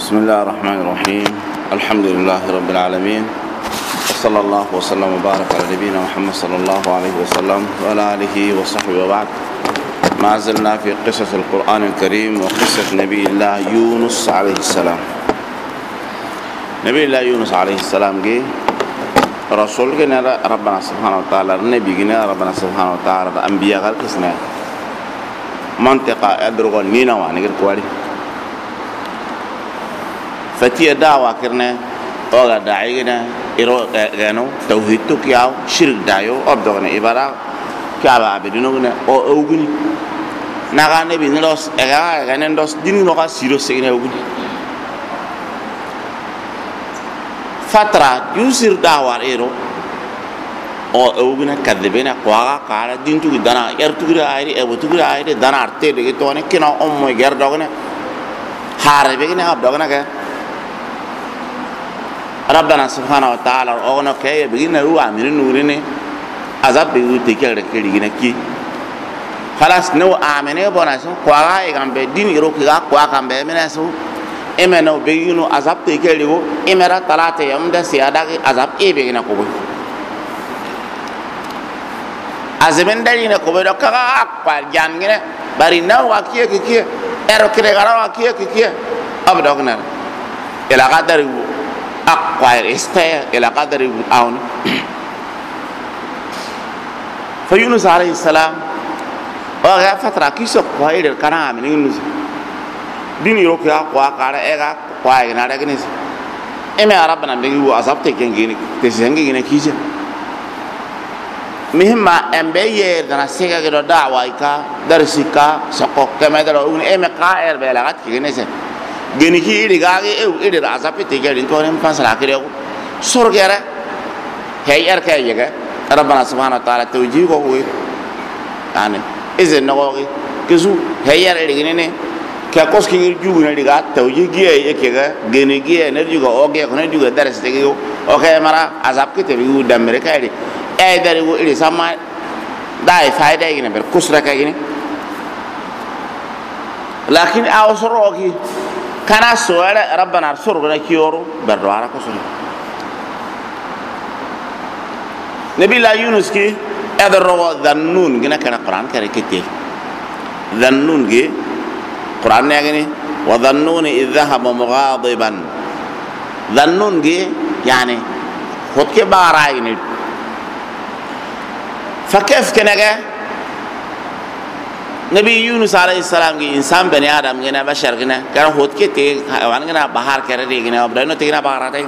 بسم الله الرحمن الرحيم. الحمد لله رب العالمين، وصلى الله وسلم وبارك على نبينا محمد صلى الله عليه وسلم وعلى آله وصحبه وبعد. ما زلنا في قصة القرآن الكريم وقصة نبي الله يونس عليه السلام. نبي الله يونس عليه السلام جه رسول جنا ربنا سبحانه وتعالى، النبي جنا ربنا سبحانه وتعالى، الأنبياء قال كسنا منطقة أدرغ نينا وانغير كواري فتي دعوة كرنا أولا داعينا إيرو غانو توحيد تكياو شرك دايو أبدونا إبارة كابا عبدينونا أو أوغني نغاني بينلوس غاني ندوس دين نوكا سيرو سينا أوغني فترة يوسير دعوة إيرو أو أوغنا كذبنا قواغا كارا دين توكي دانا يرتوكي آيري أبو توكي آيري دانا أرتي دكي تواني كنا أمو يغير دوغنا حاري بيكنا أبدوغنا كا ربنا سبحانه وتعالى أغنى كي بيجينا هو عاملين نورينه عذاب بيجو تكيل ركيل يجينا كي خلاص نو آمنه بناسو قواعا يكمل بدين يروح كذا قواعا كم بيمناسو إمنو بيجينو عذاب تكيل يجو إمرا ثلاثة يوم ده سيادة عذاب إيه بيجينا كوبي عذابين ده يجينا كوبي ده كذا أقوال جانجنا بارينا واقية كي إيرو كده كذا واقية كي أبدا كنا إلى قدر أقوال إستيا إلى قدر أون فيونس عليه السلام وغا فترة كيسوك قوائد الكرام من يونس دين يروك يا قوا كارا إيغا قوائد نارا كنيس إما ربنا بيجيو أصاب تكين تسينجي كيسا مهم أمبيه دنا سيكا كده دعوة إيكا درسيكا سقوك كما يدرون إما قائر بيلاغات كينيس geni ki iri gage iri azapi tegel into nem fasala kire ko sorgere hayar kayega rabbana subhanahu wa ta'ala tawji ko we ane izen no ko kesu hayar iri ne ka koski jugu ne diga tawji giye yekega geni giye ne diga oge ko ne diga daras tege o okay mara azap ke te bi damre kayri ay dari wo iri sama dai faida ine ber kusra kayini lakin awsoroki كنا سؤال ربنا رسولنا كيورو بردوارا كسر نبي الله يونس كي أدروا ذنون جنا كنا قرآن كريكتي ذنون كي قرآن يعني وذنون إذ ذهب مغاضبا ذنون كي يعني خد كي بارايني فكيف كنا نبي يونس عليه السلام كي إنسان بني آدم كنا بشر كنا كنا هود كي تي وان كنا بحر كردي كنا أبدا إنه تينا بحراتي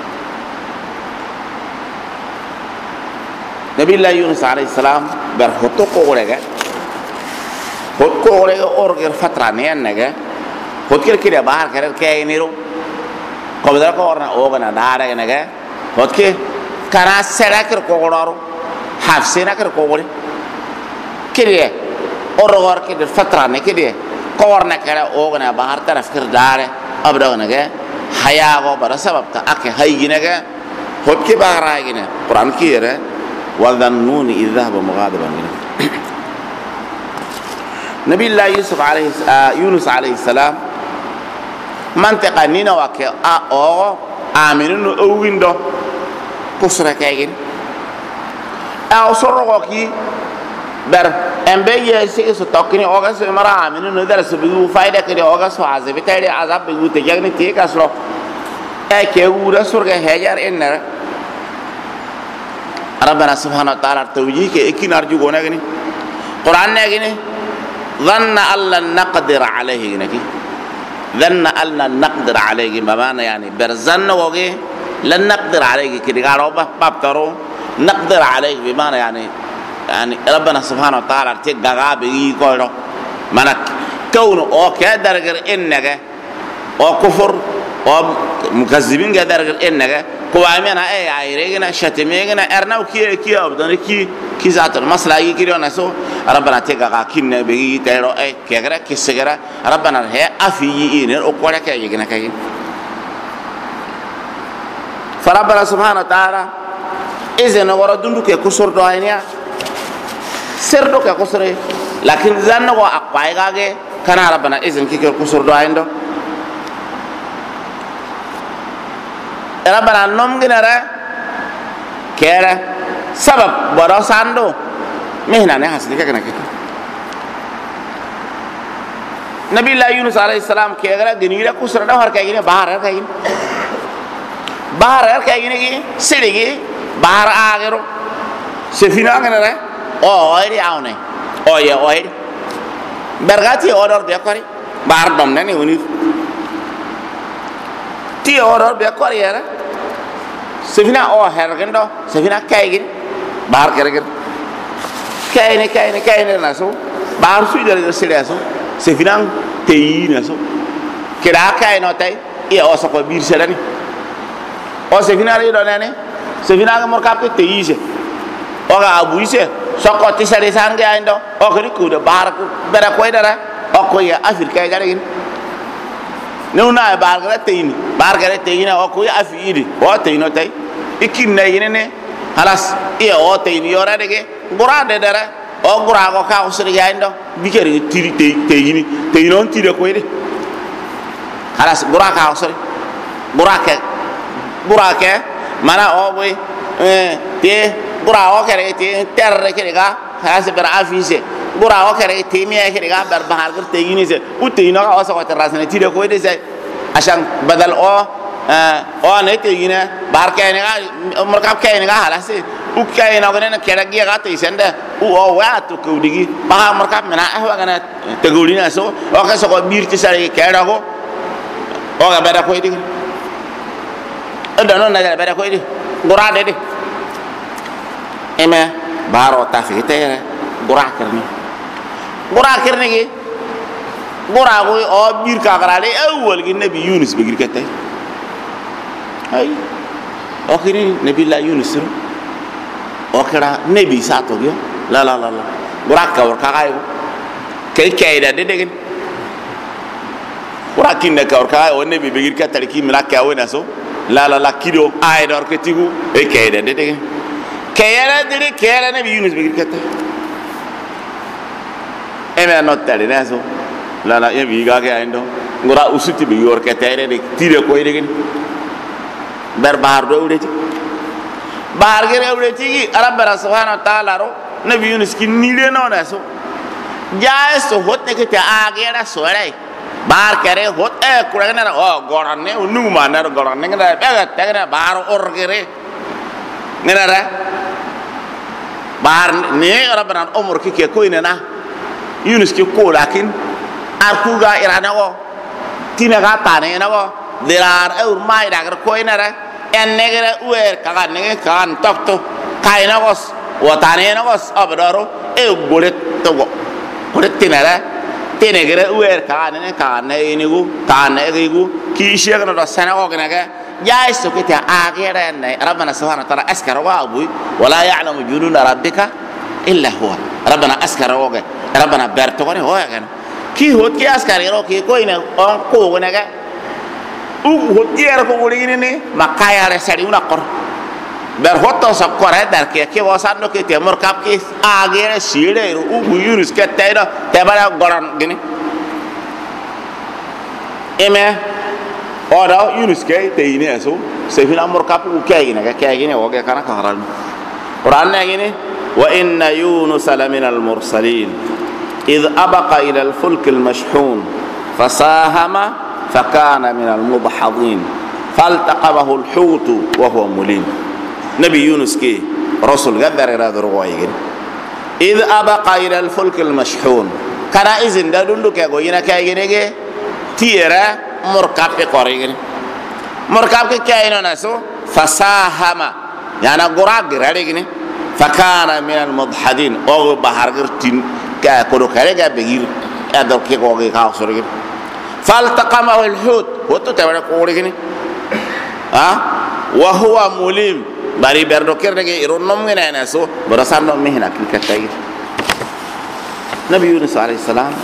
نبي الله يونس عليه السلام برهوتو كوريغا هود كوريغا أورغير فترة نيان نجا هود كده بحر كرد كي نيرو كبدر كورنا أوغنا دارا كنا هود كي كنا سراكر كورارو حفسينا كر كوري كده أورغار كده فترة نكده كورنا كده أوغنا بحر طرف كرداره أبدا نجا حياة برسبب تأكل هاي نجا هود كي بحراي كده قرآن كيره وذنون إذ ذهب مغاضبا نبي الله يونس عليه السلام منطقة نينا وكي أو آمنون أويندو كسرة كاين أو سرقوكي بر أمبيه سيء ستوكني أوغاس مرا آمنون ندرس بيجو فايدة كده أوغاس وعذاب تاني عذاب بيجو تجاهني تيك أسرع كيورا سرقة هجر إنر ربنا سبحانه وتعالى توجيه كي نرجو قونا كني قرآن نكني ظن ألا نقدر عليه كني ظن ألا نقدر عليه بمعنى يعني برزن وجه لن نقدر عليه كده قالوا باب ترو نقدر عليه بمعنى يعني ربنا سبحانه وتعالى تجعل بيجيكوا منك كونه أو كدر غير إنك أو كفر أو مكذبين كدر غير إنك كوامنا أي عيرنا شتمينا أرنا وكي أبدنا كي ذات المسلا يكيرون نسوا ربنا تجعل كنا بيجي ترى أي كغيره كسغيره ربنا هي أفيين أقوله كيجينا كي فربنا سبحانه وتعالى إذا نوردون كسر دعائنا سردو كسره لكن زانو أقوى كان ربنا إذن كي كسر دعائنا rabbana nom ginara kera sabab boro sando mihna ne hasli ka kana ke nabi la yunus alayhi salam kera ginira kusra da har ka gine bahar ka gine bahar ka gine gi siligi bahar agero sefina ginara o ori awne o ye o ori bergati order be kori bahar dom ne ni woni ti order be kori era sefina o hergendo sefina kaygin bahar kerger kayne na so bahar su jere sele so sefina teyi na so kira kayno tay e o so ko bir sedani o sefina re do nene sefina ga morkap ke teyi se o ga abuise so ko ti sare sange ando o ko ku de bahar ko bera ko dara o ko ya afrika ga regin nuna bahar ga teyi na o ko ya afidi o teyino tay ikin na yene halas e o teyni yora dege gura de dara o gura ko ka usri yaindo bikeri tiri teyini teynon tire ko ide halas gura ka usri gura ke mana o boy te gura o kere te terre kere ga halas ber afise gura o kere te mi kere ga ber bahar gur teyini se u teyino ka o so ko terrasne tire ko ide se ashan badal o ne teyina bahar kene ga markab kene ga halas u kayna gane kera gi ga te sende u o wa to ko digi bahar markab mena wa gane te gulina so o ka so ko bir ti sare kera ko o ga beda ko digi non na ga beda ko digi gura de eme baro ta fi te gura kerni gi gura ko o bir ka garale awwal gi nabi yunus be gir kete ay o kini nabi la yunus o kera nabi sato gyo la gura ka war ka ayo kayda de degen gura kinne ka war ka o nabi be gir kete ki mila ka wona so la kido ay dor ke tigu e kayda de degen kayra nabi yunus be gir kete eme not tali naso la ya bi ga ga endo ngora usuti bi yor ke tere de tire ko degen ber bahar do ureti bahar gere ureti rabbana subhanahu wa ta'ala ro nabi yunus ki nile no na so jae so hotte ke ta agera so rai bahar kere hot e kuragna o goranne unu manar goranne ngada be tegna bahar orgere ngara bahar ne rabbana umur ki ke ko ina yunus ki ko lakin arkuga irana go tinaga tane na go dirar eur mai dagar ko ina ra ennegere uer kaga nege kan tokto kaina go watane na go abdaro e bolet to go bolet tinara tinegere uer kaga ne inigu tane egu ki shega no sana go gnaga jais to kita agere ne rabbana subhanahu wa ta'ala askara wa abu wala ya'lamu jununa rabbika illa huwa rabbana askara wa rabbana berto ko ho ya ki hot ki askari ro ki ko ina on ko gonaga u hot yer ko gori ni makaya re sari una qor ber hoto sa qore dar ke wasando ke te mor kap ki agere sire u yunus ke tayda te bara goran gini eme ora yunus ke te ine so se fina mor kap u ke gini o ge kana ka haral quran ne gini wa inna yunus lamina al mursalin إذ أبق إلى الفلك المشحون فساهم فكان من المدحضين فالتقمه الحوت وهو مليم نبي يونس كي رسول قدر هذا رواية إذ أبق إلى الفلك المشحون كان إذن دا دندو كي غوينا كي غينيغي تيرا مركب قريغي مركب كي ناسو فساهم يعني غراغ راديغي فكان من المدحضين أو بحر غرتين كودو كاريغا بيغير ادو كي كوغي كاوسورغي فالتقمه الحوت وتو تبر كوريغني وهو مليم bari berdo kernege ironom ngena naso barasan no mehna kikatay nabi yunus alayhi salam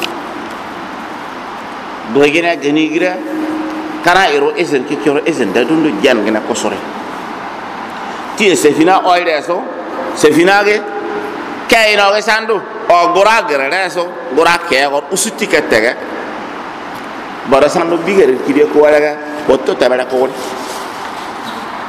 doigena genigira kana iro esen ki kiro esen da dundu jan ngena ko sore ti sefina oire so sefina ge kayno ge sandu o gora gere so gora ke go usuti ketega barasan no bigere ki de ko wala ko to tabara ko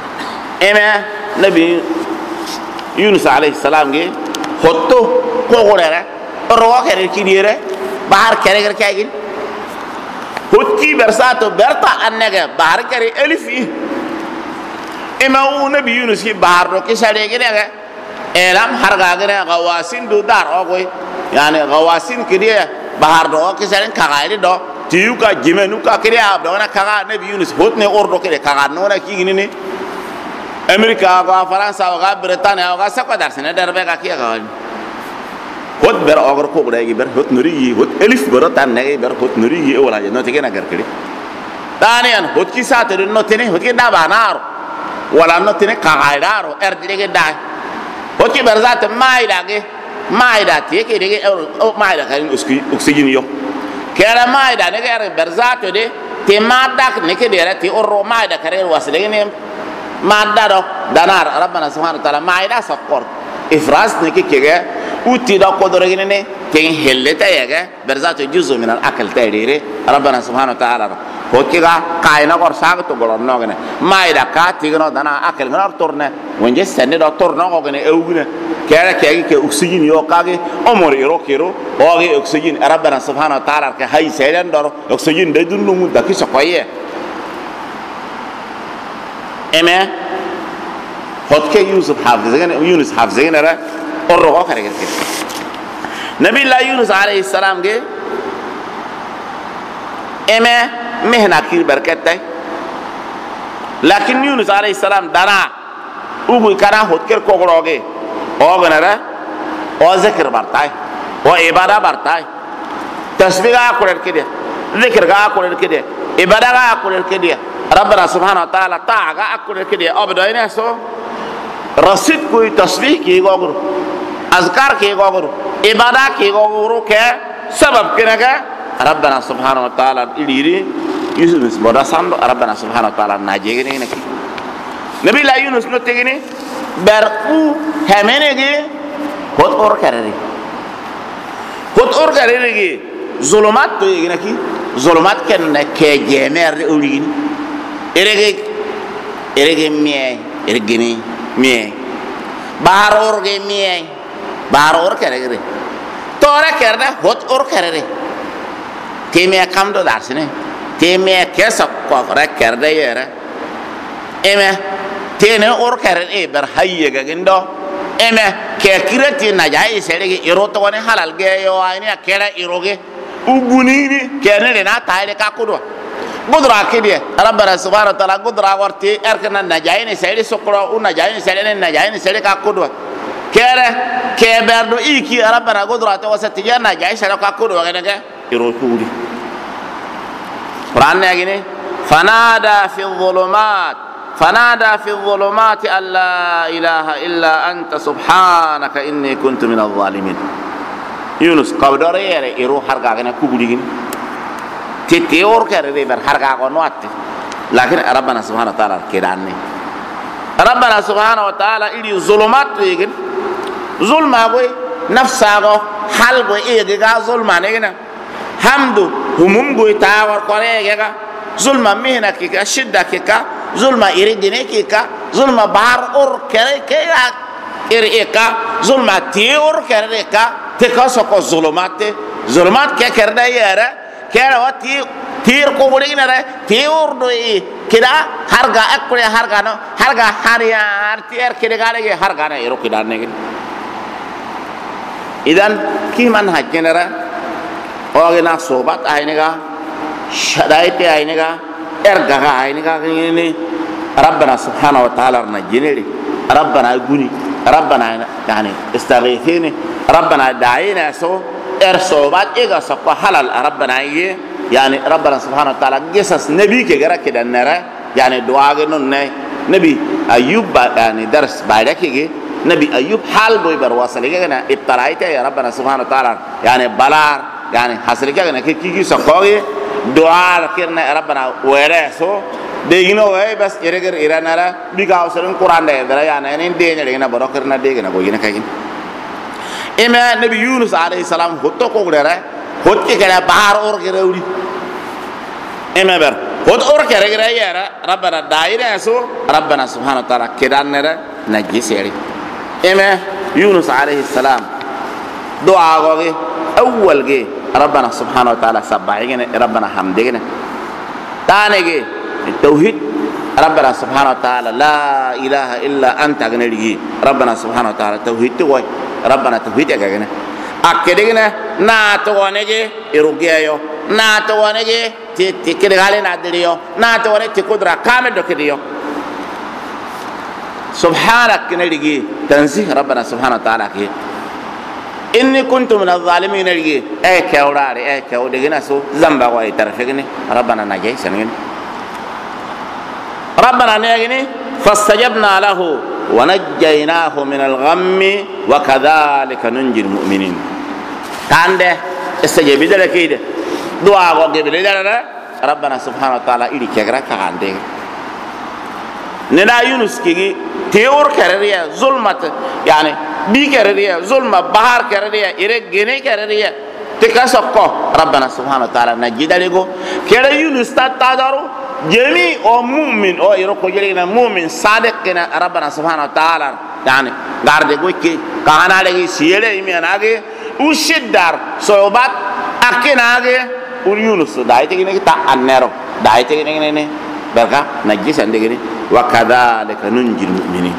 eme nabi Yunus alayhi salam ge hotto ko gorere ro kere kidire bahar kere kagin hotki bersato berta annega bahar kere elifi ema u nabi Yunus ki bahar ro ki sare ge daga elam harga ge gawasin du dar ogoy yani gawasin kidiya bahar do ki sare kagaide do tiyuka jimenuka kidiya do na kaga nabi Yunus hotne ordo kede kaga nona kigini ni Amerika ga Faransa ga Britania ga sakwa darsene darbe ga kiya ga hot ber ogor ko gudai ber hot nuri hot elif ber tan ne ber hot nuri wala no tige na gar kidi danian hot ki sa te no tene hot ki da banar wala no tene ka gaidaro dige da hot ki ber zat maida te ke dige o maida ka oxygen yo kera maida ne ga ber zat de te madak ne ke de te orro maida kare wasle ne madaro danar rabbana subhanahu wa ta'ala maida sakor ifras ne ke kege uti da qodore ne ten helleta yega berzato juzu min al akal tadire rabbana subhanahu wa ta'ala ko kiga kaina gor saga to golon no gene maida ka tigno dana akal ngar torne wonje sende do torno go gene ewgune kere kege ke oxygen yo kage omor iro kiro oge oxygen rabbana subhanahu wa ta'ala ke hay seden dor oxygen de dunnu mu dakki sokoye eme hotke Yusuf hafizegen era orro kare ke nabi la Yunus alayhi salam ge eme mehna kir barkatay lakin Yunus alayhi salam dana ugu kana hotker kogoroge o ganara o zikr bartay o ibada bartay tasbiga kurer kede zikr ga kurer kede ibada ga kurer kede rabbana subhanahu wa ta'ala ta'aga akurer kede obdoyne so rasid koy tasbih ki gogoro azkar ki gogoro ibada ki gogoro ke sabab kinaga rabbana subhanahu wa ta'ala iliri Yunus boda sando rabbana subhanahu wa ta'ala najegene ne nabi la Yunus no tegene ber u hemenege hot or karere ge zulumat to yegene ki zulumat ken ne ke jemer de uligini erege mie ergini mie bahar orge mie bahar or karere tore kerne hot or karere teme kamdo darsine teme kesa ko re kerde yere eme tene or karere ber hayega gindo eme ke kirati na jai serege iroto ne halal ge yo ayni akera iroge ugunini kene na taile ka kudo gudra kidi rabbana subhanahu wa ta'ala gudra warti erkana najaini sedi sokro una najaini sedi ka kudo kere ke berdo iki rabbana gudra to wasati janna jai sedi ka kudo ngene ke iro tudi Quran ne gini fanada fi dhulumat alla ilaha illa anta subhanaka inni kuntu minadh dhalimin Yunus qabdore yere iro harga gene kubudi gini teor kare ber harga ko noatte lakin rabbana subhanahu wa ta'ala kidanni rabbana subhanahu wa ta'ala ili zulumat yegin zulma boy nafsa go hal go ege ga zulma ne gina hamdu humum go tawar ko ege ga zulma mihna ki ka shidda ki ka zulma iridine ki ka zulma bar or kare ke ya eka zulma teor kare ka te ka so ko zulumat ke kerde yere kera wati tir ko buri na re tir do e kida harga akure harga no harga hariya tir kida gale ge harga na ero kida ne idan ki man hajjenera o ge na sobat ayne ga shadaite ayne ga erga ga ayne ga ni rabbana subhanahu wa ta'ala na jineri rabbana guni rabbana yani istaghithini rabbana da'ina so sobat ega sakwa halal rabbana ye yani rabbana subhanahu wa ta'ala gesas nabi ke gara ke danara yani du'a ge non ne nabi ayub ba yani dars baada ke ge nabi ayub hal boy bar wasale ge na ibtalaita ya rabbana subhanahu wa ta'ala yani balar yani hasri ke na ke ki sakwa ge du'a kirna rabbana were so de gino we bas ereger iranara bi ga usarin qur'an de dara yani ne de ne na barokirna de ge na go gina kagin ema nabi Yunus alayhi salam hotto ko gure hotte kala bahar or gerewri ema ber خد أورك رجع يا ربنا دايره سو ربنا سبحانه وتعالى كدان نرى نجس يري إما يونس عليه السلام دعاء قوي أول جي ربنا سبحانه وتعالى سبعين ربنا حمدنا ثاني جي التوحيد ربنا سبحانه وتعالى لا إله إلا أنت أغنى ربنا سبحانه وتعالى توحيد توي ربنا توحيد أغنى أكيدنا ناتوانيجي إروجيايو ناتوانيجي تكيد غالي نادريو ناتوانيجي تكودرا كامل دوكيديو سبحانك نرجي تنزيه ربنا سبحانه وتعالى كي إني كنت من الظالمين نرجي أي كوراري أي كودجنا سو زنبا واي ترفقني ربنا نجي سنين ربنا نيجي فاستجبنا له ونجيناه من الغم وكذلك ننجي المؤمنين تانده استجيب ده كده دعاء وجب ده ربنا سبحانه وتعالى إلي كغرا كانده ندا يونس كي تيور كرريا ظلمت يعني بي كرريا ظلمة بحر كرريا إرق جني كرريا تكاسكو ربنا سبحانه وتعالى نجي ده لغو كده يونس تادارو جميع مؤمن او يروكو جلينا مؤمن صادق كنا ربنا سبحانه وتعالى يعني غارد كوكي كانا لغي سيله يميناغي وشدار صعوبات اكناغي ويونس دايتي ني تا انيرو دايتي ني بركا نجي سندغني وكذلك ننجي المؤمنين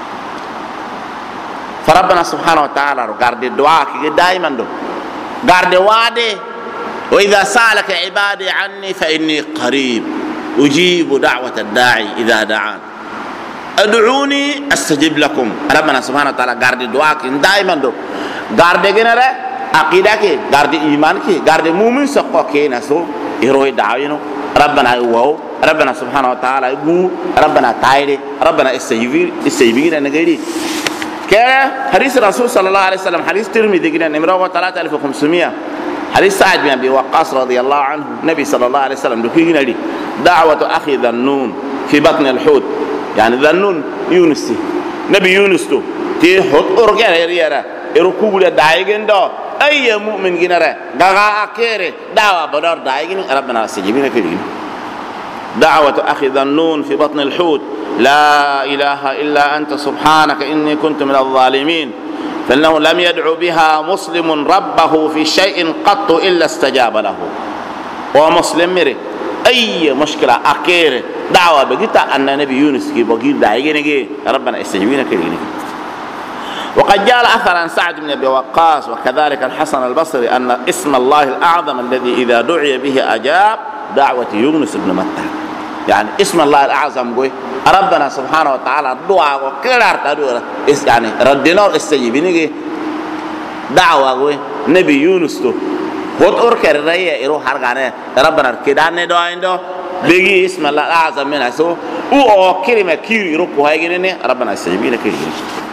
فربنا سبحانه وتعالى غارد دعاء كي دائما دو غارد وعده واذا سالك عبادي عني فاني قريب أجيب دعوة الداعي إذا دعان ادعوني استجب لكم ربنا سبحانه وتعالى غارد دعاك دائما دو غارد جنرا عقيدك غارد إيمانك غارد مؤمن سقوك نسو يروي دعوينو ربنا هو ربنا سبحانه وتعالى يقول ربنا تايري ربنا استجيب نغيري كده حديث الرسول صلى الله عليه وسلم حديث ترمذي كده نمره 3500 حديث سعد بن أبي وقاص رضي الله عنه النبي صلى الله عليه وسلم دكينا لي دعوة أخي ذنون في بطن الحوت يعني ذنون يونس نبي يونس تو تي حوت أرجع ريرا يركوب الدايجن دو أي مؤمن جنرا دعاء أكير دعوة بدر دايجن ربنا سجيبنا كريم دعوة أخي ذنون في بطن الحوت لا إله إلا أنت سبحانك إني كنت من الظالمين فإنه لم يدعو بها مسلم ربه في شيء قط إلا استجاب له ومسلم مري أي مشكلة أكير دعوة بقيتا أن نبي يونس كي بقيل دعيني ربنا استجيبنا كريم وقد جاء الأثر عن سعد بن أبي وقاص وكذلك الحسن البصري أن اسم الله الأعظم الذي إذا دعي به أجاب دعوة يونس بن متى يعني اسم الله الأعظم قوي ربنا سبحانه وتعالى دعاء وكرار تدور يعني ردنا استجيبني دعوة قوي نبي يونس تو هو أركر رأيه يروح هرجانه ربنا كدانه دعائنده بيجي اسم الله الأعظم من أسوء أو كلمة كير يروح وهايجينه ربنا استجيبنا كيرين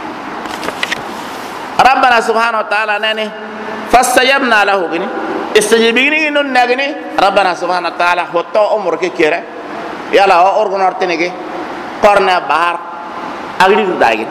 ربنا سبحانه وتعالى نني فاستجبنا له جني استجيبني إنه نجني ربنا سبحانه وتعالى هو تو عمرك كيره يلا هو أرجو نرتنيجي قرنا بحر أغريب دايجين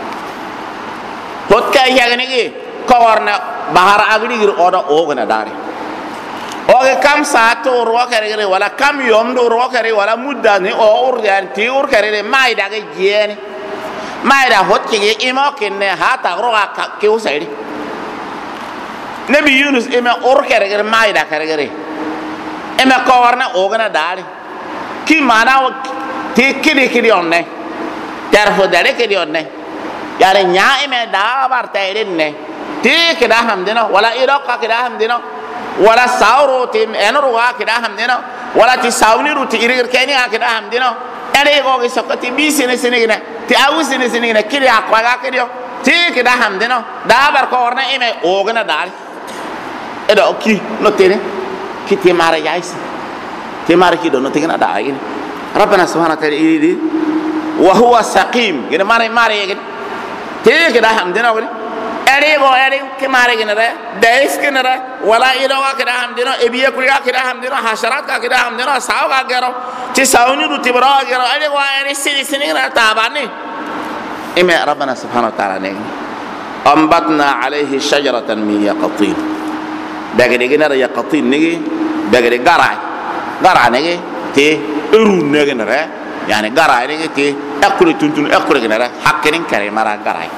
هود كاي يغنيجي قرنا بحر أغريب أودا أوغنا داري أوغي كم ساعة روح كريجي ولا كم يوم روح كريجي ولا مدة ني أور يعني تيور كريجي ما يدعي جيني ما يدعي هود كي إما كنّه هات أغروه كيو سيري نبي يونس إما أور كريجي ما يدعي كريجي إما قرنا أوغنا داري كي مانا تي كدي أونة تعرفوا ده كدي أونة يعني نيا إما دابر تايرينه تي كده هم دينا ولا إيروك كده هم دينا ولا ساورو تيم أنوروا كده هم دينا ولا تي ساوني روتي إيرير كني كده هم دينا أنا يقول سكتي بيسنة سنة تي أول سنة كده أقوى كده تي كده هم دينا دابر كورنا إما أوغنا دار إذا أوكي نتيني كي تمارا جايس تمارا كده نتيجنا داعين ربنا سبحانه وتعالى يريد وهو سقيم كده ماري كده تي كده هم دينا ولا أري كماري كده دايس كده ولا إيروكا كده هم دينا إبيه كلها كده هم دينا حشرات كده هم دينا ساوكا كده تساوني رو تبرا كده أري سنين كده تابعني إما ربنا سبحانه وتعالى نيجي أنبتنا عليه شجرة من يقطين بقدر كده يقطين نيجي بقدر قرع نيجي te erun negenere yani gara ne te akuri tuntun akuri genere hakkenin kare mara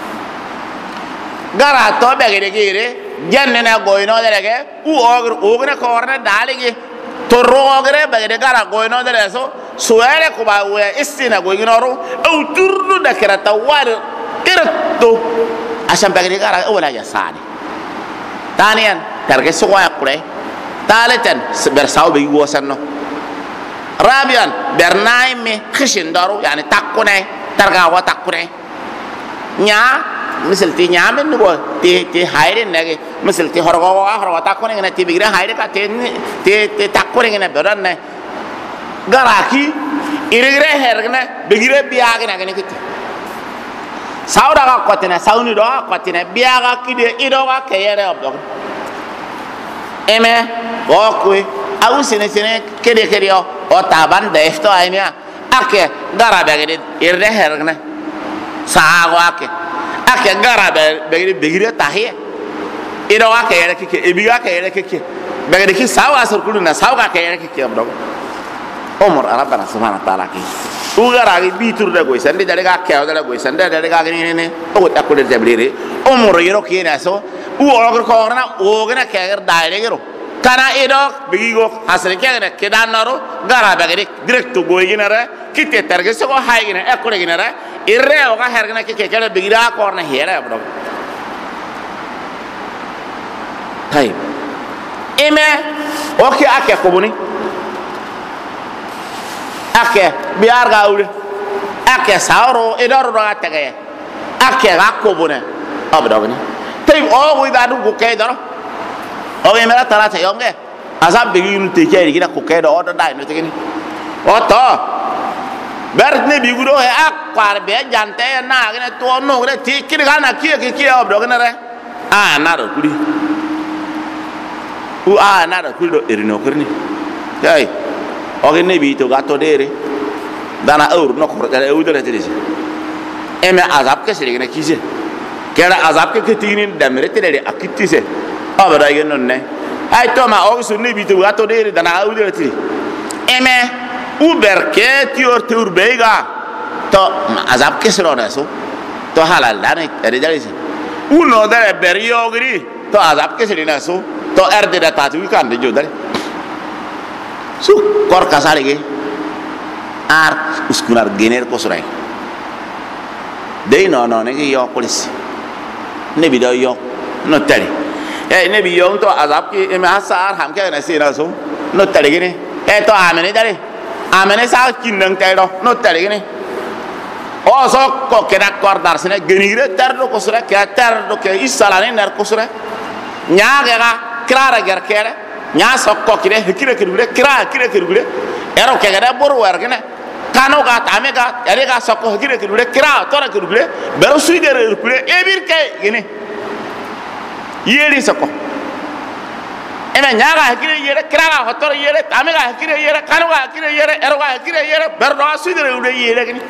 gara to be gere janne na goyno derege u ogre korne dalige to rogre be gara goyno dere so suere ko ba we istina goyno au turdu da kerata war irto asam be gara wala ya sani tanian targe so wa kure talatan bersaw be wosanno rabian bernaim me khishin daru yani takune targa wa takune nya misal ti nyamen go ti hayre nage misal ti horwa takune ngene ti bigra hayre ka ti takune ngene beranne garaki irigre hergne bigira biagne ngene kiti sauda ka kotina sauni do kotina biaga kide ido ka kayere obdo eme okwe au sene kede o taban de esto ainia ake garabe gede irre hergne saago ake garabe begire tahiye ido ka kayere kike ebiga kayere kike begede ki sawa sur kuluna sawa kayere kike obdo umur rabbana subhanahu wa ta'ala ki ugara gi bitur de goy sande dale ga kyaw dale goy sande dale ga ni ne o ta ko de jabrire umur yero ki na so u ogor ko na o gna kager daire gero kana ido bigo hasre kager ke danaro gara bagere direct goy ginara kitte targe so ko hay gina e ko de ginara irre o ga hergna ke kele bigira ko na hera bro tay ime o ki ake ko buni ake biar gaul ake sauro edor do atege ake rakobune abdogni tay o wi da du ko daro o me mera tara te yonge azab be yunu te keri gina ko do do dai no tegini o to ber ne bi gudo he akwar be jante na gina to no gre ti kiri kana ki abdogna re na do kuri na do kuri do erino kurni tay oge nebi to gato dere dana aur no ko dara eudere tedisi eme azab ke sire ne kise kera azab ke tinin damre tedere akitise abara yeno ne ay to ma oge su nebi to gato dere dana eudere tedi eme uber ke tior beiga to azab ke sire na so to halal dane ere dalisi uno dere berio gri to azab ke sire na so to erde da tatu kan de jodare su kor kasari ge ar uskunar gener ko surai dei no ne ge yo police ne bi do yo no tari ne bi yo to azab ki e ma sar ham ke na sina so no tari ge ne to amene dare amene sa kinang tai do no tari ge ne o so ko ke da kor dar sine genire terdo ko surai ke terdo ke isalane ner ko surai nya ga krara ger kere nya sokko kire hikire kirule kira kire kirule ero ke gada bor war gene kano ga tame ga ere ga sokko hikire kirule kira tora kirule bero suigere kirule ebir ke gene yeri sokko ene nya ga hikire yere kira ga hotor yere tame ga hikire yere kano ga hikire yere ero ga hikire yere bero do suigere ule yere gene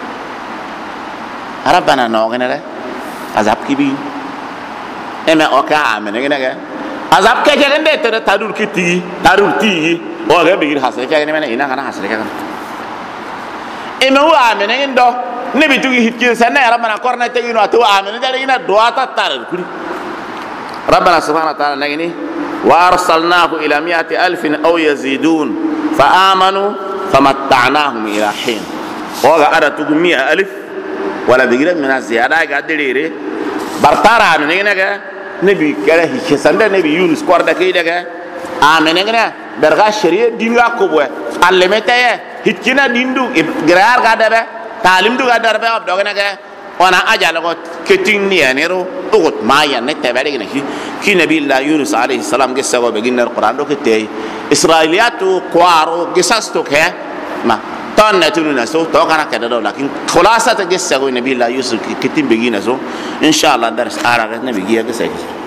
arabana no gene re azab kibi eme oka amene gene ga azab ke jagande tere tadur kiti tadur ti o ga bigir hasre ke ne mena ina kana hasre ke kana eme wa amene indo ne bitugi hitki sanna rabbana korna te ino atu amene dare ina doata tar kuri rabbana subhanahu wa ta'ala nagini wa arsalnahu ila 100,000 aw yazidun fa amanu famatta'nahum ila hin o ga ada tugu 100,000 wala bigira mena ziyada ga dirire bartara amene ne ga nebi kala hi sanda nebi yunus korda kay daga amene ngana berga sharia dinga ko boy alle metaye hitkina dindu grar ga dabe talim du ga darbe ab dogana ga ona ajala ko keting ni anero ugot maya ne tabari gina ki nabi allah yunus alayhi salam ge sago be ginnar quran do kete israiliyatu qaro gisasto ke ma ton na tunu na so to kana kada do lakin khulasa ta ge sago nabi allah yusuf ketim be gina so inshallah dars ara ga nabi ge ga sai